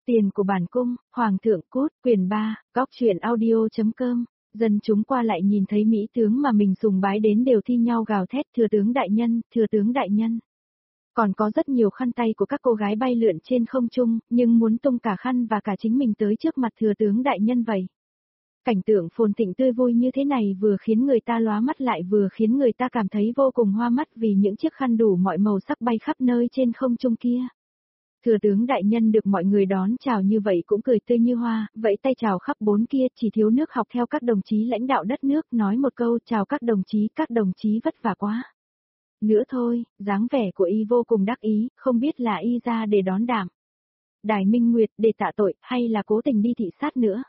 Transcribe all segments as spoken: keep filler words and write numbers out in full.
Tiền của bản cung, Hoàng thượng cút, quyền ba, góc truyện audio.com. Dân chúng qua lại nhìn thấy mỹ tướng mà mình sùng bái đến đều thi nhau gào thét thừa tướng đại nhân, thừa tướng đại nhân. Còn có rất nhiều khăn tay của các cô gái bay lượn trên không trung, nhưng muốn tung cả khăn và cả chính mình tới trước mặt thừa tướng đại nhân vậy. Cảnh tượng phồn thịnh tươi vui như thế này vừa khiến người ta lóa mắt lại vừa khiến người ta cảm thấy vô cùng hoa mắt vì những chiếc khăn đủ mọi màu sắc bay khắp nơi trên không trung kia. Thừa tướng đại nhân được mọi người đón chào như vậy cũng cười tươi như hoa, vẫy tay chào khắp bốn kia, chỉ thiếu nước học theo các đồng chí lãnh đạo đất nước nói một câu chào các đồng chí, các đồng chí vất vả quá. Nữa thôi, dáng vẻ của y vô cùng đắc ý, không biết là y ra để đón Đạm Đài Minh Nguyệt để tạ tội hay là cố tình đi thị sát nữa.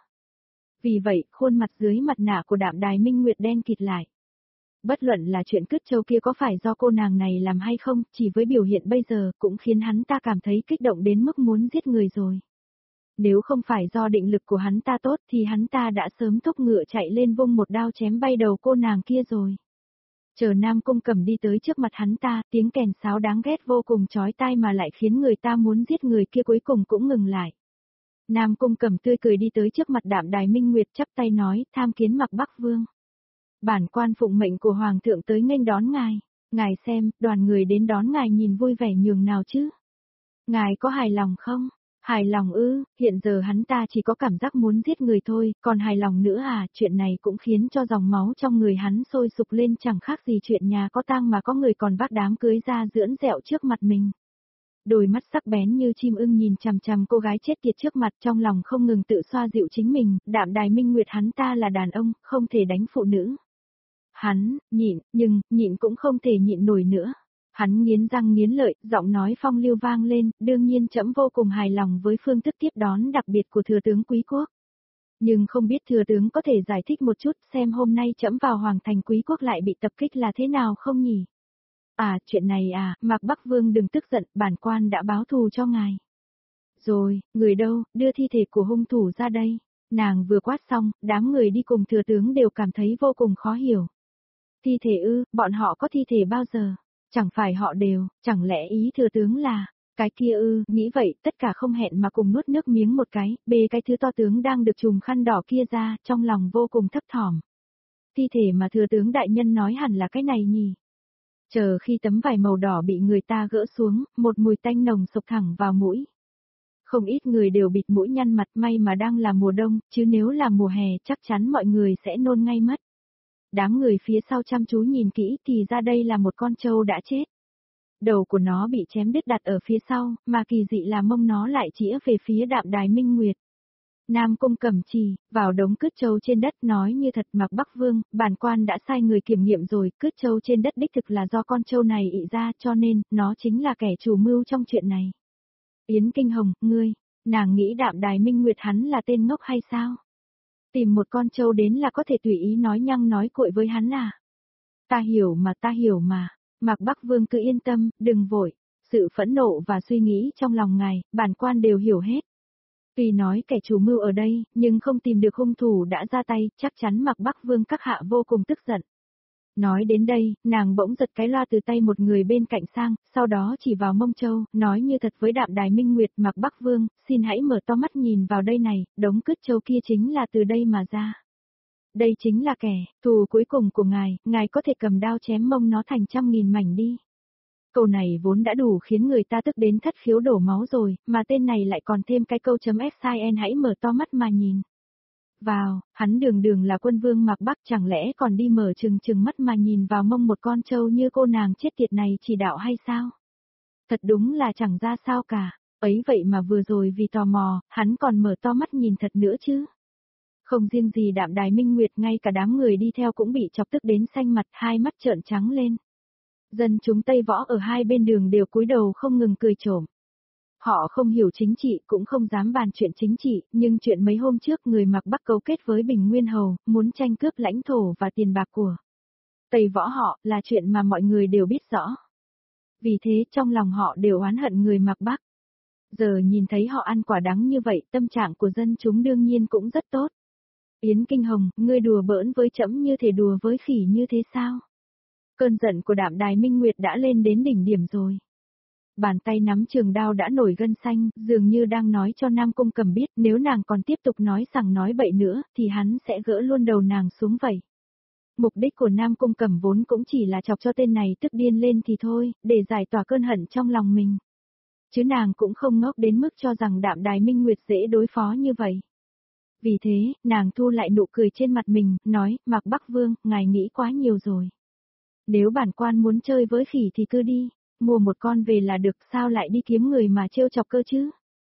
Vì vậy, khuôn mặt dưới mặt nạ của Đạm Đài Minh Nguyệt đen kịt lại. Bất luận là chuyện cứt châu kia có phải do cô nàng này làm hay không, chỉ với biểu hiện bây giờ cũng khiến hắn ta cảm thấy kích động đến mức muốn giết người rồi. Nếu không phải do định lực của hắn ta tốt thì hắn ta đã sớm thúc ngựa chạy lên vung một đao chém bay đầu cô nàng kia rồi. Chờ Nam Cung Cẩm đi tới trước mặt hắn ta, tiếng kèn sáo đáng ghét vô cùng chói tai mà lại khiến người ta muốn giết người kia cuối cùng cũng ngừng lại. Nam Cung Cẩm tươi cười đi tới trước mặt Đạm Đài Minh Nguyệt chắp tay nói, tham kiến Mạc Bắc Vương. Bản quan phụng mệnh của Hoàng thượng tới nghênh đón ngài. Ngài xem, đoàn người đến đón ngài nhìn vui vẻ nhường nào chứ. Ngài có hài lòng không? Hài lòng ư, hiện giờ hắn ta chỉ có cảm giác muốn giết người thôi, còn hài lòng nữa à, chuyện này cũng khiến cho dòng máu trong người hắn sôi sục lên chẳng khác gì chuyện nhà có tang mà có người còn vác đám cưới ra dưỡng dẹo trước mặt mình. Đôi mắt sắc bén như chim ưng nhìn chằm chằm cô gái chết tiệt trước mặt trong lòng không ngừng tự xoa dịu chính mình, Đạm Đài Minh Nguyệt hắn ta là đàn ông, không thể đánh phụ nữ. Hắn, nhịn, nhưng, nhịn cũng không thể nhịn nổi nữa. Hắn nghiến răng nghiến lợi, giọng nói phong lưu vang lên, đương nhiên trẫm vô cùng hài lòng với phương thức tiếp đón đặc biệt của thừa tướng Quý Quốc. Nhưng không biết thừa tướng có thể giải thích một chút xem hôm nay trẫm vào Hoàng thành Quý Quốc lại bị tập kích là thế nào không nhỉ? À, chuyện này à, Mạc Bắc Vương đừng tức giận, bản quan đã báo thù cho ngài. Rồi, người đâu, đưa thi thể của hung thủ ra đây. Nàng vừa quát xong, đám người đi cùng thừa tướng đều cảm thấy vô cùng khó hiểu. Thi thể ư, bọn họ có thi thể bao giờ? Chẳng phải họ đều, chẳng lẽ ý thừa tướng là, cái kia ư, nghĩ vậy, tất cả không hẹn mà cùng nuốt nước miếng một cái, bê cái thứ to tướng đang được trùm khăn đỏ kia ra, trong lòng vô cùng thấp thỏm. Thi thể mà thừa tướng đại nhân nói hẳn là cái này nhỉ? Chờ khi tấm vải màu đỏ bị người ta gỡ xuống, một mùi tanh nồng sộc thẳng vào mũi. Không ít người đều bịt mũi nhăn mặt, may mà đang là mùa đông, chứ nếu là mùa hè chắc chắn mọi người sẽ nôn ngay mất. Đám người phía sau chăm chú nhìn kỹ thì ra đây là một con trâu đã chết. Đầu của nó bị chém đứt đặt ở phía sau, mà kỳ dị là mông nó lại chĩa về phía Đạm Đài Minh Nguyệt. Nam Cung Cẩm Trì, vào đống cứt trâu trên đất nói như thật Mạc Bắc Vương, bản quan đã sai người kiểm nghiệm rồi, cứt trâu trên đất đích thực là do con trâu này ị ra cho nên, nó chính là kẻ chủ mưu trong chuyện này. Yến Kinh Hồng, ngươi, nàng nghĩ Đạm Đài Minh Nguyệt hắn là tên ngốc hay sao? Tìm một con trâu đến là có thể tùy ý nói nhăng nói cuội với hắn à? Ta hiểu mà ta hiểu mà, Mạc Bắc Vương cứ yên tâm, đừng vội, sự phẫn nộ và suy nghĩ trong lòng ngài, bản quan đều hiểu hết. Tuy nói kẻ chủ mưu ở đây, nhưng không tìm được hung thủ đã ra tay, chắc chắn Mạc Bắc Vương các hạ vô cùng tức giận. Nói đến đây, nàng bỗng giật cái loa từ tay một người bên cạnh sang, sau đó chỉ vào mông trâu, nói như thật với Đạm Đài Minh Nguyệt Mạc Bắc Vương, xin hãy mở to mắt nhìn vào đây này, đống cứt trâu kia chính là từ đây mà ra. Đây chính là kẻ, thù cuối cùng của ngài, ngài có thể cầm đao chém mông nó thành trăm nghìn mảnh đi. Câu này vốn đã đủ khiến người ta tức đến thất khiếu đổ máu rồi, mà tên này lại còn thêm cái câu chấm xin hãy mở to mắt mà nhìn. Vào, hắn đường đường là quân vương Mạc Bắc chẳng lẽ còn đi mở trừng trừng mắt mà nhìn vào mông một con trâu như cô nàng chết tiệt này chỉ đạo hay sao? Thật đúng là chẳng ra sao cả, ấy vậy mà vừa rồi vì tò mò, hắn còn mở to mắt nhìn thật nữa chứ. Không riêng gì Đạm Đài Minh Nguyệt ngay cả đám người đi theo cũng bị chọc tức đến xanh mặt hai mắt trợn trắng lên. Dân chúng Tây Võ ở hai bên đường đều cúi đầu không ngừng cười trộm. Họ không hiểu chính trị cũng không dám bàn chuyện chính trị, nhưng chuyện mấy hôm trước người Mạc Bắc cấu kết với Bình Nguyên Hầu, muốn tranh cướp lãnh thổ và tiền bạc của Tây Võ họ là chuyện mà mọi người đều biết rõ. Vì thế trong lòng họ đều oán hận người Mạc Bắc. Giờ nhìn thấy họ ăn quả đắng như vậy, tâm trạng của dân chúng đương nhiên cũng rất tốt. Yến Kinh Hồng, ngươi đùa bỡn với trẫm như thể đùa với khỉ như thế sao? Cơn giận của Đạm Đài Minh Nguyệt đã lên đến đỉnh điểm rồi. bàn tay nắm trường đao đã nổi gân xanh, dường như đang nói cho Nam Cung Cẩm biết nếu nàng còn tiếp tục nói sằng nói bậy nữa, thì hắn sẽ gỡ luôn đầu nàng xuống vậy. Mục đích của Nam Cung Cẩm vốn cũng chỉ là chọc cho tên này tức điên lên thì thôi, để giải tỏa cơn hận trong lòng mình. Chứ nàng cũng không ngốc đến mức cho rằng Đạm Đài Minh Nguyệt dễ đối phó như vậy. Vì thế, nàng thu lại nụ cười trên mặt mình, nói, Mạc Bắc Vương, ngài nghĩ quá nhiều rồi. Nếu bản quan muốn chơi với khỉ thì cứ đi, mua một con về là được, sao lại đi kiếm người mà trêu chọc cơ chứ?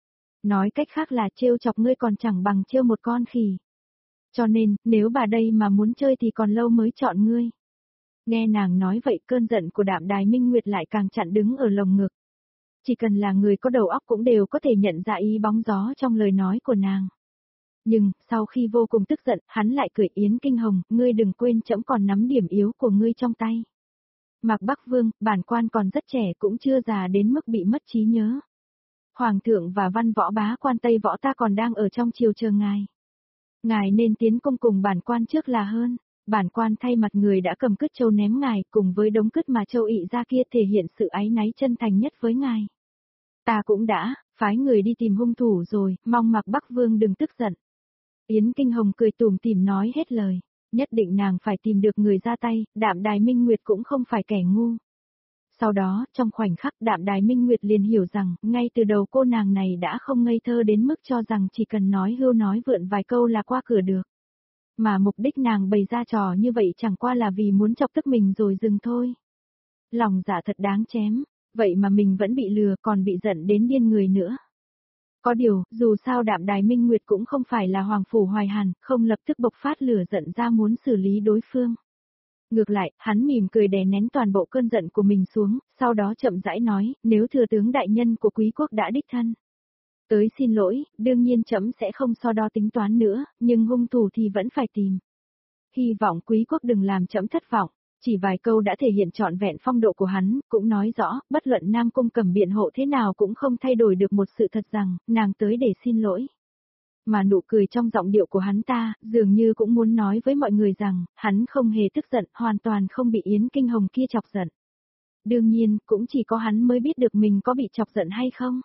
Nói cách khác là trêu chọc ngươi còn chẳng bằng trêu một con khỉ. Cho nên, nếu bà đây mà muốn chơi thì còn lâu mới chọn ngươi. Nghe nàng nói vậy cơn giận của Đạm Đài Minh Nguyệt lại càng chặn đứng ở lồng ngực. Chỉ cần là người có đầu óc cũng đều có thể nhận ra ý bóng gió trong lời nói của nàng. Nhưng, sau khi vô cùng tức giận, hắn lại cười Yến Kinh Hồng, ngươi đừng quên trẫm còn nắm điểm yếu của ngươi trong tay. Mạc Bắc Vương, bản quan còn rất trẻ cũng chưa già đến mức bị mất trí nhớ. Hoàng thượng và văn võ bá quan Tây Võ ta còn đang ở trong triều chờ ngài. Ngài nên tiến công cùng bản quan trước là hơn. Bản quan thay mặt người đã cầm cứt châu ném ngài cùng với đống cứt mà châu ị ra kia thể hiện sự áy náy chân thành nhất với ngài. Ta cũng đã, phái người đi tìm hung thủ rồi, mong Mạc Bắc Vương đừng tức giận. Yến Kinh Hồng cười tủm tỉm nói hết lời, nhất định nàng phải tìm được người ra tay, Đạm Đài Minh Nguyệt cũng không phải kẻ ngu. Sau đó, trong khoảnh khắc Đạm Đài Minh Nguyệt liền hiểu rằng, ngay từ đầu cô nàng này đã không ngây thơ đến mức cho rằng chỉ cần nói hưu nói vượn vài câu là qua cửa được. Mà mục đích nàng bày ra trò như vậy chẳng qua là vì muốn chọc tức mình rồi dừng thôi. Lòng dạ thật đáng chém, vậy mà mình vẫn bị lừa còn bị giận đến điên người nữa. Có điều, dù sao Đạm Đài Minh Nguyệt cũng không phải là Hoàng Phủ Hoài Hàn, không lập tức bộc phát lửa giận ra muốn xử lý đối phương. Ngược lại, hắn mỉm cười đè nén toàn bộ cơn giận của mình xuống, sau đó chậm rãi nói, nếu thừa tướng đại nhân của quý quốc đã đích thân tới xin lỗi, đương nhiên trẫm sẽ không so đo tính toán nữa, nhưng hung thủ thì vẫn phải tìm. Hy vọng quý quốc đừng làm trẫm thất vọng. Chỉ vài câu đã thể hiện trọn vẹn phong độ của hắn, cũng nói rõ, bất luận Nam Cung Cẩm biện hộ thế nào cũng không thay đổi được một sự thật rằng, nàng tới để xin lỗi. Mà nụ cười trong giọng điệu của hắn ta, dường như cũng muốn nói với mọi người rằng, hắn không hề tức giận, hoàn toàn không bị Yến Kinh Hồng kia chọc giận. Đương nhiên, cũng chỉ có hắn mới biết được mình có bị chọc giận hay không.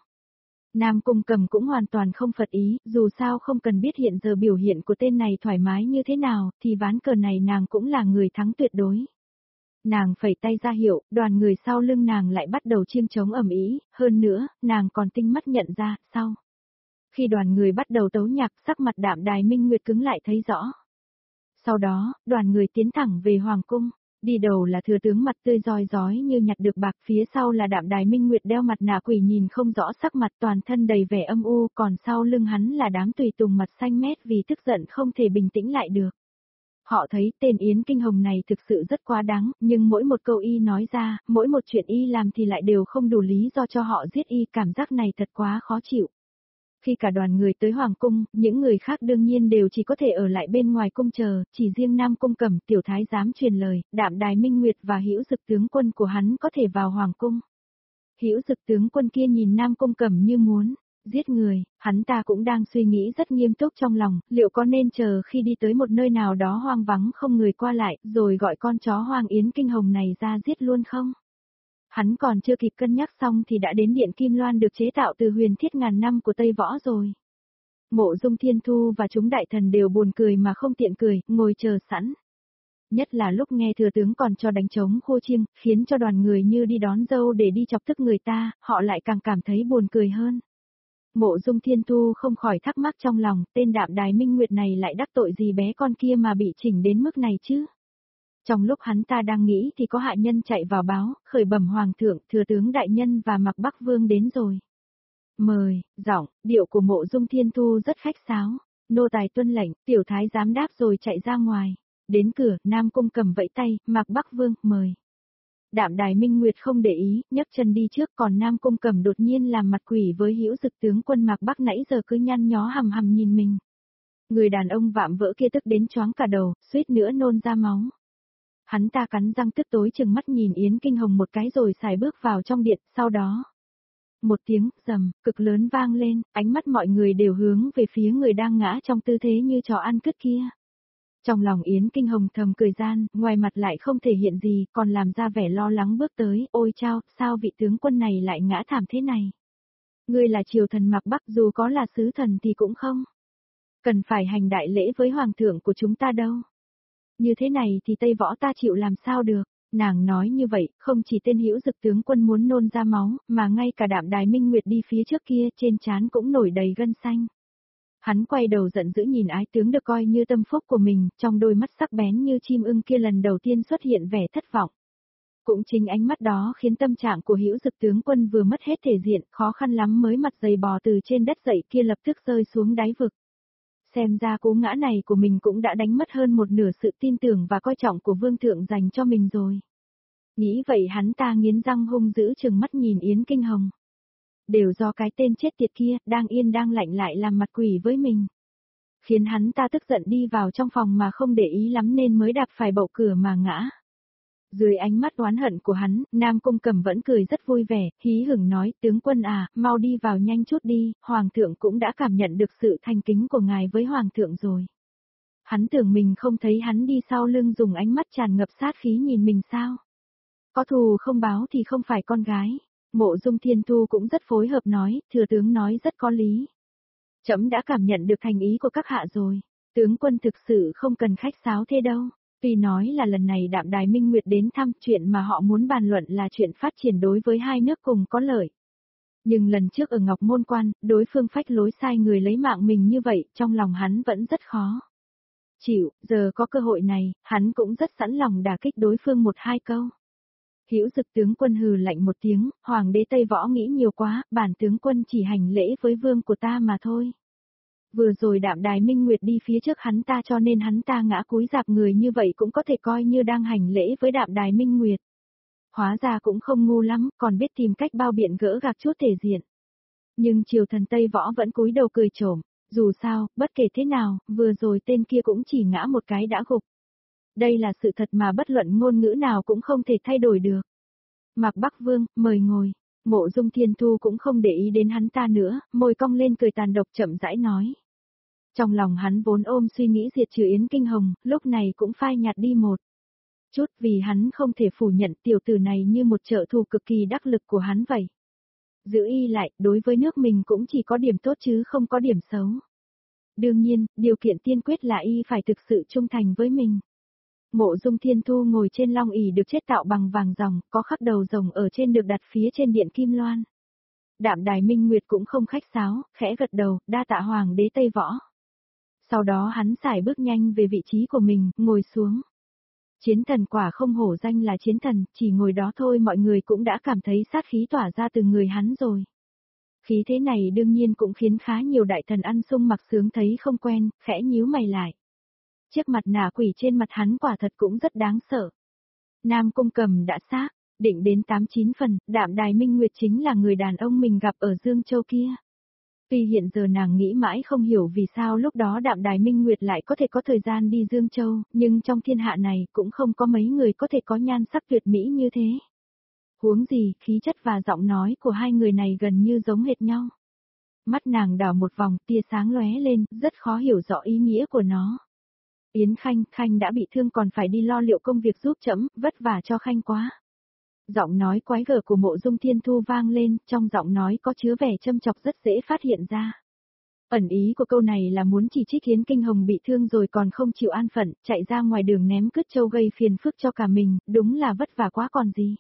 Nam Cung Cẩm cũng hoàn toàn không phật ý, dù sao không cần biết hiện giờ biểu hiện của tên này thoải mái như thế nào, thì ván cờ này nàng cũng là người thắng tuyệt đối. Nàng phẩy tay ra hiệu, đoàn người sau lưng nàng lại bắt đầu chiêng trống ầm ĩ, hơn nữa, nàng còn tinh mắt nhận ra, sau. Khi đoàn người bắt đầu tấu nhạc, sắc mặt Đạm Đài Minh Nguyệt cứng lại thấy rõ. Sau đó, đoàn người tiến thẳng về Hoàng Cung, đi đầu là thừa tướng mặt tươi rói rói như nhặt được bạc, phía sau là Đạm Đài Minh Nguyệt đeo mặt nạ quỷ nhìn không rõ sắc mặt toàn thân đầy vẻ âm u, còn sau lưng hắn là đám tùy tùng mặt xanh mét vì tức giận không thể bình tĩnh lại được. Họ thấy tên Yến Kinh Hồng này thực sự rất quá đáng, nhưng mỗi một câu y nói ra, mỗi một chuyện y làm thì lại đều không đủ lý do cho họ giết y, cảm giác này thật quá khó chịu. Khi cả đoàn người tới Hoàng Cung, những người khác đương nhiên đều chỉ có thể ở lại bên ngoài cung chờ, chỉ riêng Nam Cung Cẩm tiểu thái giám truyền lời, Đạm Đài Minh Nguyệt và Hữu Dực tướng quân của hắn có thể vào Hoàng Cung. Hữu Dực tướng quân kia nhìn Nam Cung Cẩm như muốn giết người, hắn ta cũng đang suy nghĩ rất nghiêm túc trong lòng, liệu có nên chờ khi đi tới một nơi nào đó hoang vắng không người qua lại, rồi gọi con chó hoang Yến Kinh Hồng này ra giết luôn không? Hắn còn chưa kịp cân nhắc xong thì đã đến Điện Kim Loan được chế tạo từ huyền thiết ngàn năm của Tây Võ rồi. Mộ Dung Thiên Thu và chúng đại thần đều buồn cười mà không tiện cười, ngồi chờ sẵn. Nhất là lúc nghe thừa tướng còn cho đánh trống khô chiêng, khiến cho đoàn người như đi đón dâu để đi chọc tức người ta, họ lại càng cảm thấy buồn cười hơn. Mộ Dung Thiên Thu không khỏi thắc mắc trong lòng, tên Đạm Đài Minh Nguyệt này lại đắc tội gì bé con kia mà bị chỉnh đến mức này chứ? Trong lúc hắn ta đang nghĩ thì có hạ nhân chạy vào báo, khởi bẩm hoàng thượng, thừa tướng đại nhân và Mạc Bắc Vương đến rồi. Mời, giọng, điệu của Mộ Dung Thiên Thu rất khách sáo, nô tài tuân lệnh, tiểu thái giám đáp rồi chạy ra ngoài. Đến cửa, Nam Cung Cẩm vẫy tay, Mạc Bắc Vương, mời. Đạm Đài Minh Nguyệt không để ý, nhấc chân đi trước, còn Nam Cung Cẩm đột nhiên làm mặt quỷ với Hữu Dực tướng quân Mạc Bắc nãy giờ cứ nhăn nhó hầm hầm nhìn mình. Người đàn ông vạm vỡ kia tức đến choáng cả đầu, suýt nữa nôn ra máu. Hắn ta cắn răng tức tối chừng mắt nhìn Yến Kinh Hồng một cái rồi xài bước vào trong điện, sau đó. Một tiếng rầm, cực lớn vang lên, ánh mắt mọi người đều hướng về phía người đang ngã trong tư thế như chó ăn cứt kia. Trong lòng Yến Kinh Hồng thầm cười gian, ngoài mặt lại không thể hiện gì, còn làm ra vẻ lo lắng bước tới, ôi chao, sao vị tướng quân này lại ngã thảm thế này? Ngươi là triều thần Mạc Bắc, dù có là sứ thần thì cũng không cần phải hành đại lễ với hoàng thượng của chúng ta đâu. Như thế này thì Tây Võ ta chịu làm sao được? Nàng nói như vậy, không chỉ tên Hữu Dực tướng quân muốn nôn ra máu, mà ngay cả Đạm Đài Minh Nguyệt đi phía trước kia, trên trán cũng nổi đầy gân xanh. Hắn quay đầu giận dữ nhìn ái tướng được coi như tâm phúc của mình, trong đôi mắt sắc bén như chim ưng kia lần đầu tiên xuất hiện vẻ thất vọng. Cũng chính ánh mắt đó khiến tâm trạng của Hữu Dực tướng quân vừa mất hết thể diện, khó khăn lắm mới mặt dày bò từ trên đất dậy kia lập tức rơi xuống đáy vực. Xem ra cú ngã này của mình cũng đã đánh mất hơn một nửa sự tin tưởng và coi trọng của vương thượng dành cho mình rồi. Nghĩ vậy hắn ta nghiến răng hung dữ trừng mắt nhìn Yến Kinh Hồng. Đều do cái tên chết tiệt kia, đang yên đang lạnh lại làm mặt quỷ với mình. Khiến hắn ta tức giận đi vào trong phòng mà không để ý lắm nên mới đạp phải bậu cửa mà ngã. Dưới ánh mắt oán hận của hắn, Nam Cung Cẩm vẫn cười rất vui vẻ, hí hửng nói, tướng quân à, mau đi vào nhanh chút đi, hoàng thượng cũng đã cảm nhận được sự thành kính của ngài với hoàng thượng rồi. Hắn tưởng mình không thấy hắn đi sau lưng dùng ánh mắt tràn ngập sát khí nhìn mình sao. Có thù không báo thì không phải con gái. Mộ Dung Thiên Thu cũng rất phối hợp nói, thừa tướng nói rất có lý. Trẫm đã cảm nhận được thành ý của các hạ rồi, tướng quân thực sự không cần khách sáo thế đâu. Tuy nói là lần này Đạm Đài Minh Nguyệt đến thăm, chuyện mà họ muốn bàn luận là chuyện phát triển đối với hai nước cùng có lợi. Nhưng lần trước ở Ngọc Môn Quan, đối phương phách lối sai người lấy mạng mình như vậy, trong lòng hắn vẫn rất khó chịu, giờ có cơ hội này, hắn cũng rất sẵn lòng đả kích đối phương một hai câu. Hữu Dực tướng quân hừ lạnh một tiếng, hoàng đế Tây Võ nghĩ nhiều quá, bản tướng quân chỉ hành lễ với vương của ta mà thôi. Vừa rồi Đạm Đài Minh Nguyệt đi phía trước hắn ta cho nên hắn ta ngã cúi dạp người như vậy cũng có thể coi như đang hành lễ với Đạm Đài Minh Nguyệt. Hóa ra cũng không ngu lắm, còn biết tìm cách bao biện gỡ gạc chút thể diện. Nhưng triều thần Tây Võ vẫn cúi đầu cười trộm, dù sao, bất kể thế nào, vừa rồi tên kia cũng chỉ ngã một cái đã gục. Đây là sự thật mà bất luận ngôn ngữ nào cũng không thể thay đổi được. Mạc Bắc Vương, mời ngồi. Mộ Dung Thiên Thu cũng không để ý đến hắn ta nữa, môi cong lên cười tàn độc chậm rãi nói. Trong lòng hắn vốn ôm suy nghĩ diệt trừ Yến Kinh Hồng, lúc này cũng phai nhạt đi một chút vì hắn không thể phủ nhận tiểu tử này như một trợ thủ cực kỳ đắc lực của hắn vậy. Giữ y lại, đối với nước mình cũng chỉ có điểm tốt chứ không có điểm xấu. Đương nhiên, điều kiện tiên quyết là y phải thực sự trung thành với mình. Mộ Dung Thiên Thu ngồi trên long ỷ được chế tạo bằng vàng ròng, có khắc đầu rồng ở trên được đặt phía trên điện kim loan. Đạm Đài Minh Nguyệt cũng không khách sáo, khẽ gật đầu, đa tạ hoàng đế Tây Võ. Sau đó hắn sải bước nhanh về vị trí của mình, ngồi xuống. Chiến thần quả không hổ danh là chiến thần, chỉ ngồi đó thôi mọi người cũng đã cảm thấy sát khí tỏa ra từ người hắn rồi. Khí thế này đương nhiên cũng khiến khá nhiều đại thần ăn sung mặc sướng thấy không quen, khẽ nhíu mày lại. Chiếc mặt nạ quỷ trên mặt hắn quả thật cũng rất đáng sợ. Nam Cung Cẩm đã xác định đến tám chín phần, Đạm Đài Minh Nguyệt chính là người đàn ông mình gặp ở Dương Châu kia. Tuy hiện giờ nàng nghĩ mãi không hiểu vì sao lúc đó Đạm Đài Minh Nguyệt lại có thể có thời gian đi Dương Châu, nhưng trong thiên hạ này cũng không có mấy người có thể có nhan sắc tuyệt mỹ như thế. Huống gì, khí chất và giọng nói của hai người này gần như giống hệt nhau. Mắt nàng đảo một vòng, tia sáng lóe lên, rất khó hiểu rõ ý nghĩa của nó. Yến Khanh, Khanh đã bị thương còn phải đi lo liệu công việc giúp trẫm, vất vả cho Khanh quá. Giọng nói quái gở của Mộ Dung Thiên Thu vang lên, trong giọng nói có chứa vẻ châm chọc rất dễ phát hiện ra. Ẩn ý của câu này là muốn chỉ trích Yến Kinh Hồng bị thương rồi còn không chịu an phận, chạy ra ngoài đường ném cứt trâu gây phiền phức cho cả mình, đúng là vất vả quá còn gì.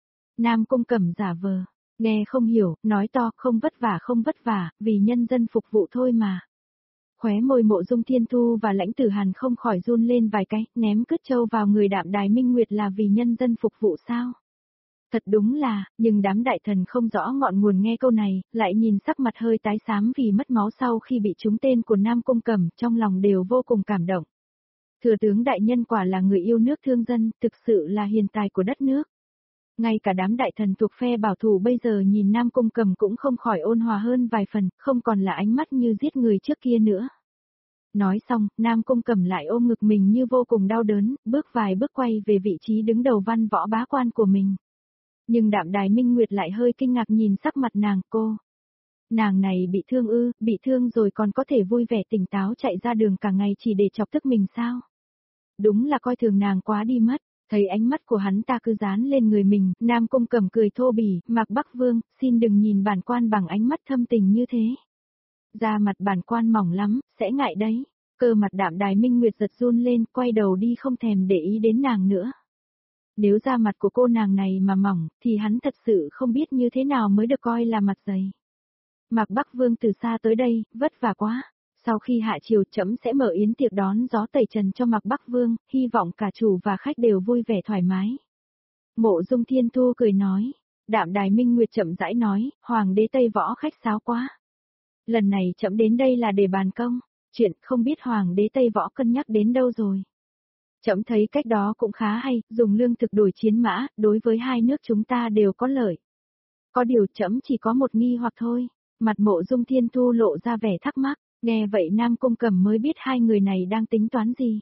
Nam Cung Cẩm giả vờ, nghe không hiểu, nói to, không vất vả không vất vả, vì nhân dân phục vụ thôi mà. Khóe môi Mộ Dung Thiên Thu và Lãnh Tử Hàn không khỏi run lên vài cái, ném cứt trâu vào người Đạm Đài Minh Nguyệt là vì nhân dân phục vụ sao? Thật đúng là, nhưng đám đại thần không rõ ngọn nguồn nghe câu này, lại nhìn sắc mặt hơi tái xám vì mất máu sau khi bị trúng tên của Nam Cung Cẩm, trong lòng đều vô cùng cảm động. Thừa tướng đại nhân quả là người yêu nước thương dân, thực sự là hiền tài của đất nước. Ngay cả đám đại thần thuộc phe bảo thủ bây giờ nhìn Nam Cung Cẩm cũng không khỏi ôn hòa hơn vài phần, không còn là ánh mắt như giết người trước kia nữa. Nói xong, Nam Cung Cẩm lại ôm ngực mình như vô cùng đau đớn, bước vài bước quay về vị trí đứng đầu văn võ bá quan của mình. Nhưng Đạm Đài Minh Nguyệt lại hơi kinh ngạc nhìn sắc mặt nàng, cô. Nàng này bị thương ư, bị thương rồi còn có thể vui vẻ tỉnh táo chạy ra đường cả ngày chỉ để chọc tức mình sao? Đúng là coi thường nàng quá đi mất. Thấy ánh mắt của hắn ta cứ dán lên người mình, Nam Cung Cẩm cười thô bỉ, Mạc Bắc Vương, xin đừng nhìn bản quan bằng ánh mắt thâm tình như thế. Da mặt bản quan mỏng lắm, sẽ ngại đấy. Cơ mặt Đạm Đài Minh Nguyệt giật run lên, quay đầu đi không thèm để ý đến nàng nữa. Nếu da mặt của cô nàng này mà mỏng, thì hắn thật sự không biết như thế nào mới được coi là mặt dày. Mạc Bắc Vương từ xa tới đây, vất vả quá. Sau khi hạ triều trẫm sẽ mở yến tiệc đón gió tẩy trần cho Mạc Bắc Vương, hy vọng cả chủ và khách đều vui vẻ thoải mái. Mộ Dung Thiên Thu cười nói. Đạm Đài Minh Nguyệt chậm rãi nói, Hoàng đế Tây Võ khách sáo quá. Lần này trẫm đến đây là để bàn công, chuyện không biết Hoàng đế Tây Võ cân nhắc đến đâu rồi. Trẫm thấy cách đó cũng khá hay, dùng lương thực đổi chiến mã, đối với hai nước chúng ta đều có lợi. Có điều trẫm chỉ có một nghi hoặc thôi, mặt Mộ Dung Thiên Thu lộ ra vẻ thắc mắc, nghe vậy Nam Cung Cẩm mới biết hai người này đang tính toán gì.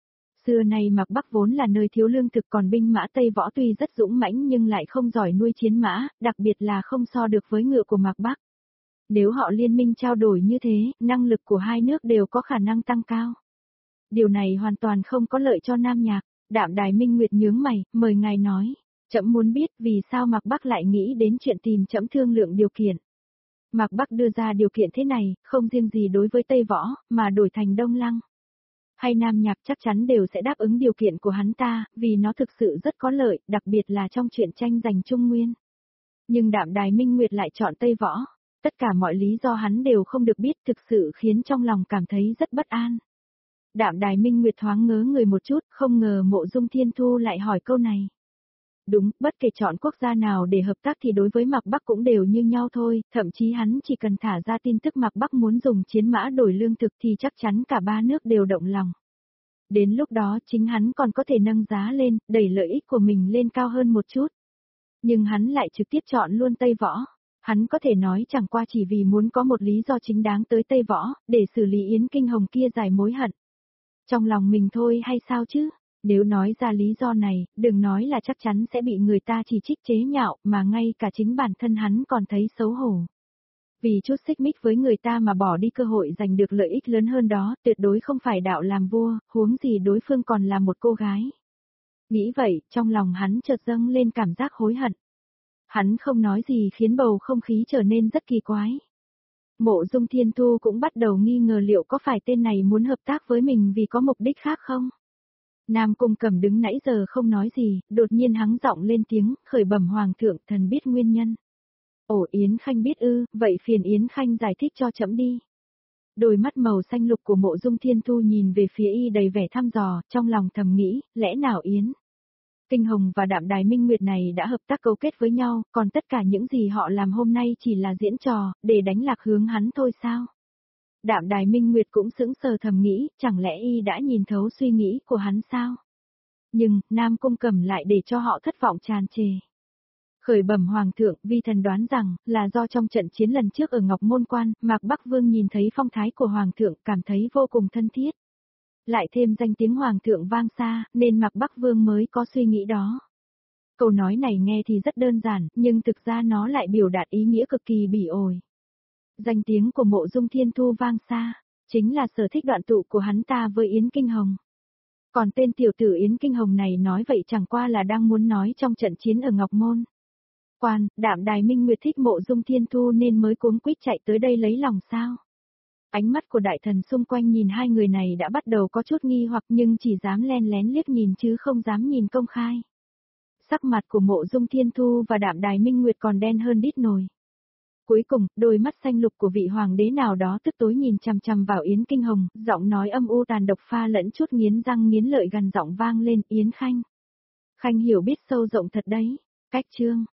Xưa nay Mạc Bắc vốn là nơi thiếu lương thực, còn binh mã Tây Võ tuy rất dũng mãnh nhưng lại không giỏi nuôi chiến mã, đặc biệt là không so được với ngựa của Mạc Bắc. Nếu họ liên minh trao đổi như thế, năng lực của hai nước đều có khả năng tăng cao. Điều này hoàn toàn không có lợi cho Nam Nhạc. Đạm Đài Minh Nguyệt nhướng mày, mời ngài nói. Trẫm muốn biết vì sao Mạc Bắc lại nghĩ đến chuyện tìm trẫm thương lượng điều kiện. Mạc Bắc đưa ra điều kiện thế này, không riêng gì đối với Tây Võ, mà đổi thành Đông Lăng. Hay Nam Nhạc chắc chắn đều sẽ đáp ứng điều kiện của hắn ta, vì nó thực sự rất có lợi, đặc biệt là trong chuyện tranh giành Trung Nguyên. Nhưng Đạm Đài Minh Nguyệt lại chọn Tây Võ. Tất cả mọi lý do hắn đều không được biết, thực sự khiến trong lòng cảm thấy rất bất an. Đạm Đài Minh Nguyệt thoáng ngớ người một chút, không ngờ Mộ Dung Thiên Thu lại hỏi câu này. Đúng, bất kể chọn quốc gia nào để hợp tác thì đối với Mạc Bắc cũng đều như nhau thôi, thậm chí hắn chỉ cần thả ra tin tức Mạc Bắc muốn dùng chiến mã đổi lương thực thì chắc chắn cả ba nước đều động lòng. Đến lúc đó chính hắn còn có thể nâng giá lên, đẩy lợi ích của mình lên cao hơn một chút. Nhưng hắn lại trực tiếp chọn luôn Tây Võ. Hắn có thể nói chẳng qua chỉ vì muốn có một lý do chính đáng tới Tây Võ, để xử lý Yến Kinh Hồng kia giải mối hận. Trong lòng mình thôi hay sao chứ? Nếu nói ra lý do này, đừng nói là chắc chắn sẽ bị người ta chỉ trích chế nhạo, mà ngay cả chính bản thân hắn còn thấy xấu hổ. Vì chút xích mích với người ta mà bỏ đi cơ hội giành được lợi ích lớn hơn đó, tuyệt đối không phải đạo làm vua, huống gì đối phương còn là một cô gái. Nghĩ vậy, trong lòng hắn chợt dâng lên cảm giác hối hận. Hắn không nói gì khiến bầu không khí trở nên rất kỳ quái. Mộ Dung Thiên Thu cũng bắt đầu nghi ngờ liệu có phải tên này muốn hợp tác với mình vì có mục đích khác không? Nam Cung Cẩm đứng nãy giờ không nói gì, đột nhiên hắng giọng lên tiếng, khởi bẩm Hoàng thượng, thần biết nguyên nhân. Ồ, Yến Khanh biết ư, vậy phiền Yến Khanh giải thích cho trẫm đi. Đôi mắt màu xanh lục của Mộ Dung Thiên Thu nhìn về phía y đầy vẻ thăm dò, trong lòng thầm nghĩ, lẽ nào Yến Kinh Hồng và Đạm Đài Minh Nguyệt này đã hợp tác cấu kết với nhau, còn tất cả những gì họ làm hôm nay chỉ là diễn trò, để đánh lạc hướng hắn thôi sao? Đạm Đài Minh Nguyệt cũng sững sờ thầm nghĩ, chẳng lẽ y đã nhìn thấu suy nghĩ của hắn sao? Nhưng, Nam Cung Cẩm lại để cho họ thất vọng tràn trề. Khởi bẩm Hoàng thượng, vi thần đoán rằng, là do trong trận chiến lần trước ở Ngọc Môn Quan, Mạc Bắc Vương nhìn thấy phong thái của Hoàng thượng, cảm thấy vô cùng thân thiết. Lại thêm danh tiếng Hoàng thượng vang xa, nên Mạc Bắc Vương mới có suy nghĩ đó. Câu nói này nghe thì rất đơn giản, nhưng thực ra nó lại biểu đạt ý nghĩa cực kỳ bỉ ổi. Danh tiếng của Mộ Dung Thiên Thu vang xa, chính là sở thích đoạn tụ của hắn ta với Yến Kinh Hồng. Còn tên tiểu tử Yến Kinh Hồng này nói vậy chẳng qua là đang muốn nói trong trận chiến ở Ngọc Môn Quan, Đạm Đài Minh Nguyệt thích Mộ Dung Thiên Thu nên mới cuống quýt chạy tới đây lấy lòng sao. Ánh mắt của đại thần xung quanh nhìn hai người này đã bắt đầu có chút nghi hoặc, nhưng chỉ dám len lén liếc nhìn chứ không dám nhìn công khai. Sắc mặt của Mộ Dung Thiên Thu và Đạm Đài Minh Nguyệt còn đen hơn đít nồi. Cuối cùng, đôi mắt xanh lục của vị hoàng đế nào đó tức tối nhìn chằm chằm vào Yến Kinh Hồng, giọng nói âm u tàn độc pha lẫn chút nghiến răng nghiến lợi, gần giọng vang lên, Yến Khanh. Khanh hiểu biết sâu rộng thật đấy. Cách chương